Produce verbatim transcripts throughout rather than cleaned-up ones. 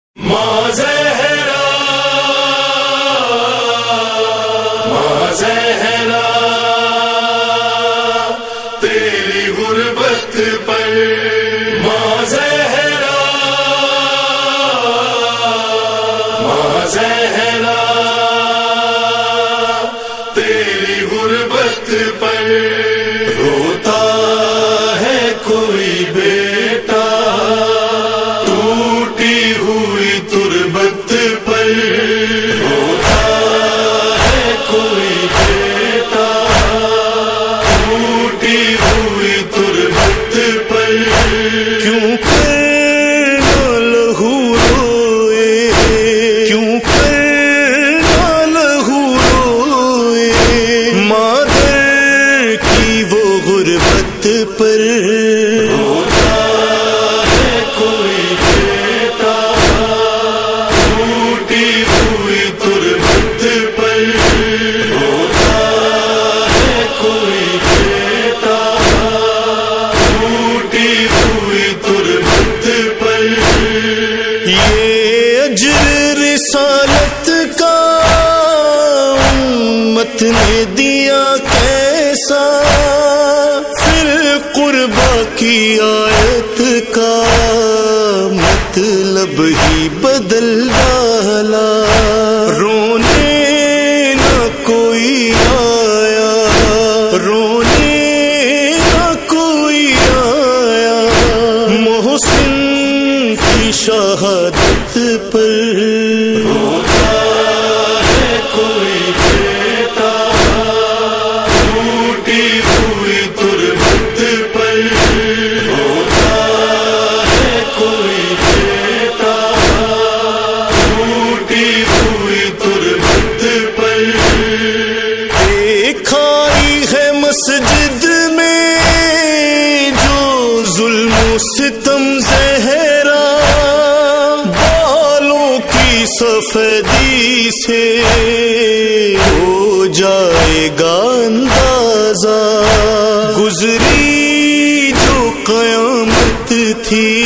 ماں زہرا ماں زہرا تیری غربت پر ماں زہرا ماں زہرا تیری غربت پر روتا ہے کوئی بیٹا ٹوٹی ہوئی تربت پر روتا ہے کوئی بیٹا ٹوٹی ہوئی تربت پر کیوں کر نہ لہو روئے کیوں کر نہ لہو روئے مادر کی وہ غربت پر روتا ہے کوئی بیٹا ٹوٹی ہوئی تربت پر روتا ہے کوئی بیٹا ٹوٹی ہوئی تربت پر یہ اجر رسالت کا امت نے دیا کیسا فی القربہ کی آیت کا مطلب ہی بدل ڈالا رونے نہ کوئی آیا رونے نہ کوئی آیا محسن کی شہادت پر روتا ہے کوئی بیٹا ٹوٹی ہوئی تربت پر روتا ہے کوئی بیٹا ٹوٹی ہوئی تربت پر ایک آئی ہے مسجد میں جو ظلم و ستم زہرا بالوں کی سفیدی سے ہو جائے گا اندازہ گزری جو قیامت تھی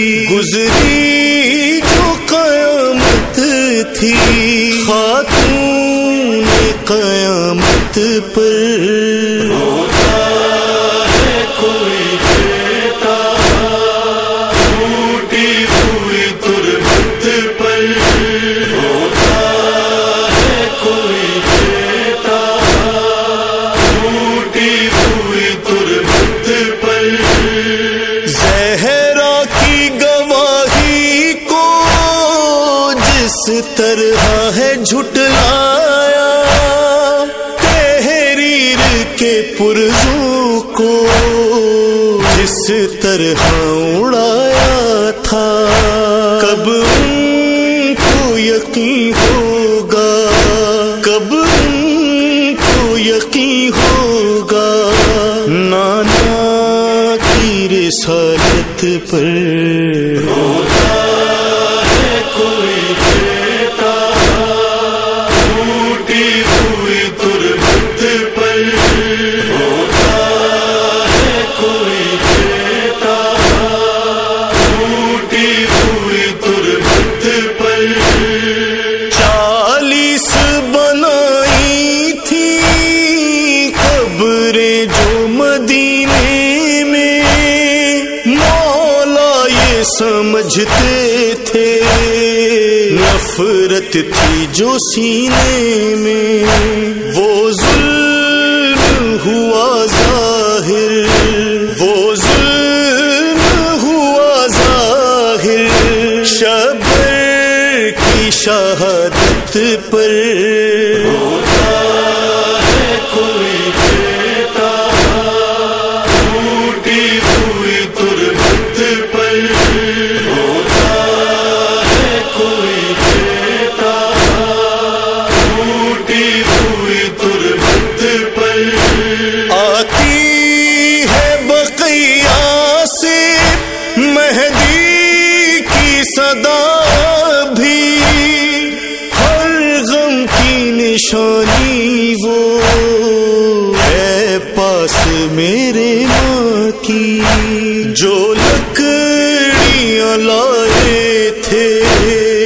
گزری جو قیامت تھی خاتون قیامت پر روتا ہے کوئی بیٹا ٹوٹی ہوئی تربت پر روتا ہے کوئی بیٹا ٹوٹی ہوئی تربت پر زہرا کی گواہی کو جس طرح ہے جھٹلایا تحریر کے پرزوں کو جس طرح اڑایا تھا کب ان کو یقین ہوگا کب ان کو یقین ہوگا نانا کی رسالت پر روتا ہے کوئی بیٹا ٹوٹی ہوئی تربت پر روتا ہے کوئی بیٹا ٹوٹی ہوئی تربت پر چالیس بنائی تھی قبریں جو مدینے میں مولا یہ سمجھتے تھے نفرت تھی جو سینے میں وہ ظلم ہوا ظاہر وہ ظلم ہوا ظاہر شبر کی شہادت پر روتا ہے کوئی بیٹا ٹوٹی ہوئی تربت پر روتا ہے کوئی بیٹا ٹوٹی ہوئی تربت پر آتی ہے بقیہ سے مہدی کی صدا بھی ہر غم کی نشانی وہ ہے پاس میرے ماں کی جو لکڑیاں لائے تھے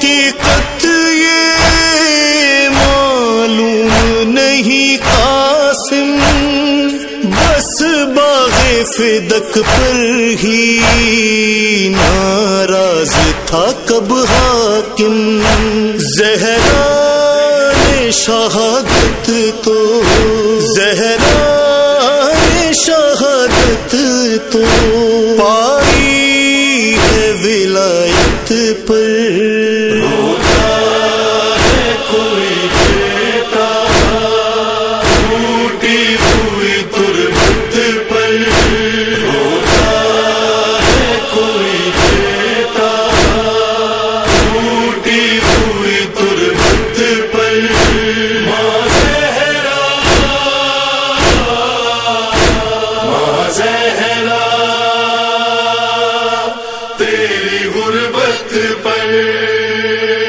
حقیقت یہ معلوم نہیں قاسم، بس باغ فدق پر ہی ناراض تھا کب حاکم. زہرا نے شہادت تو زہرا نے شہادت تو پائی ہے ولایت پر. روتا ہے کوئی بیٹا ٹوٹی ہوئی تربت پر. روتا ہے کوئی بیٹا ٹوٹی ہوئی تربت پر. ماں زہرا ماں زہرا تیری غربت پر.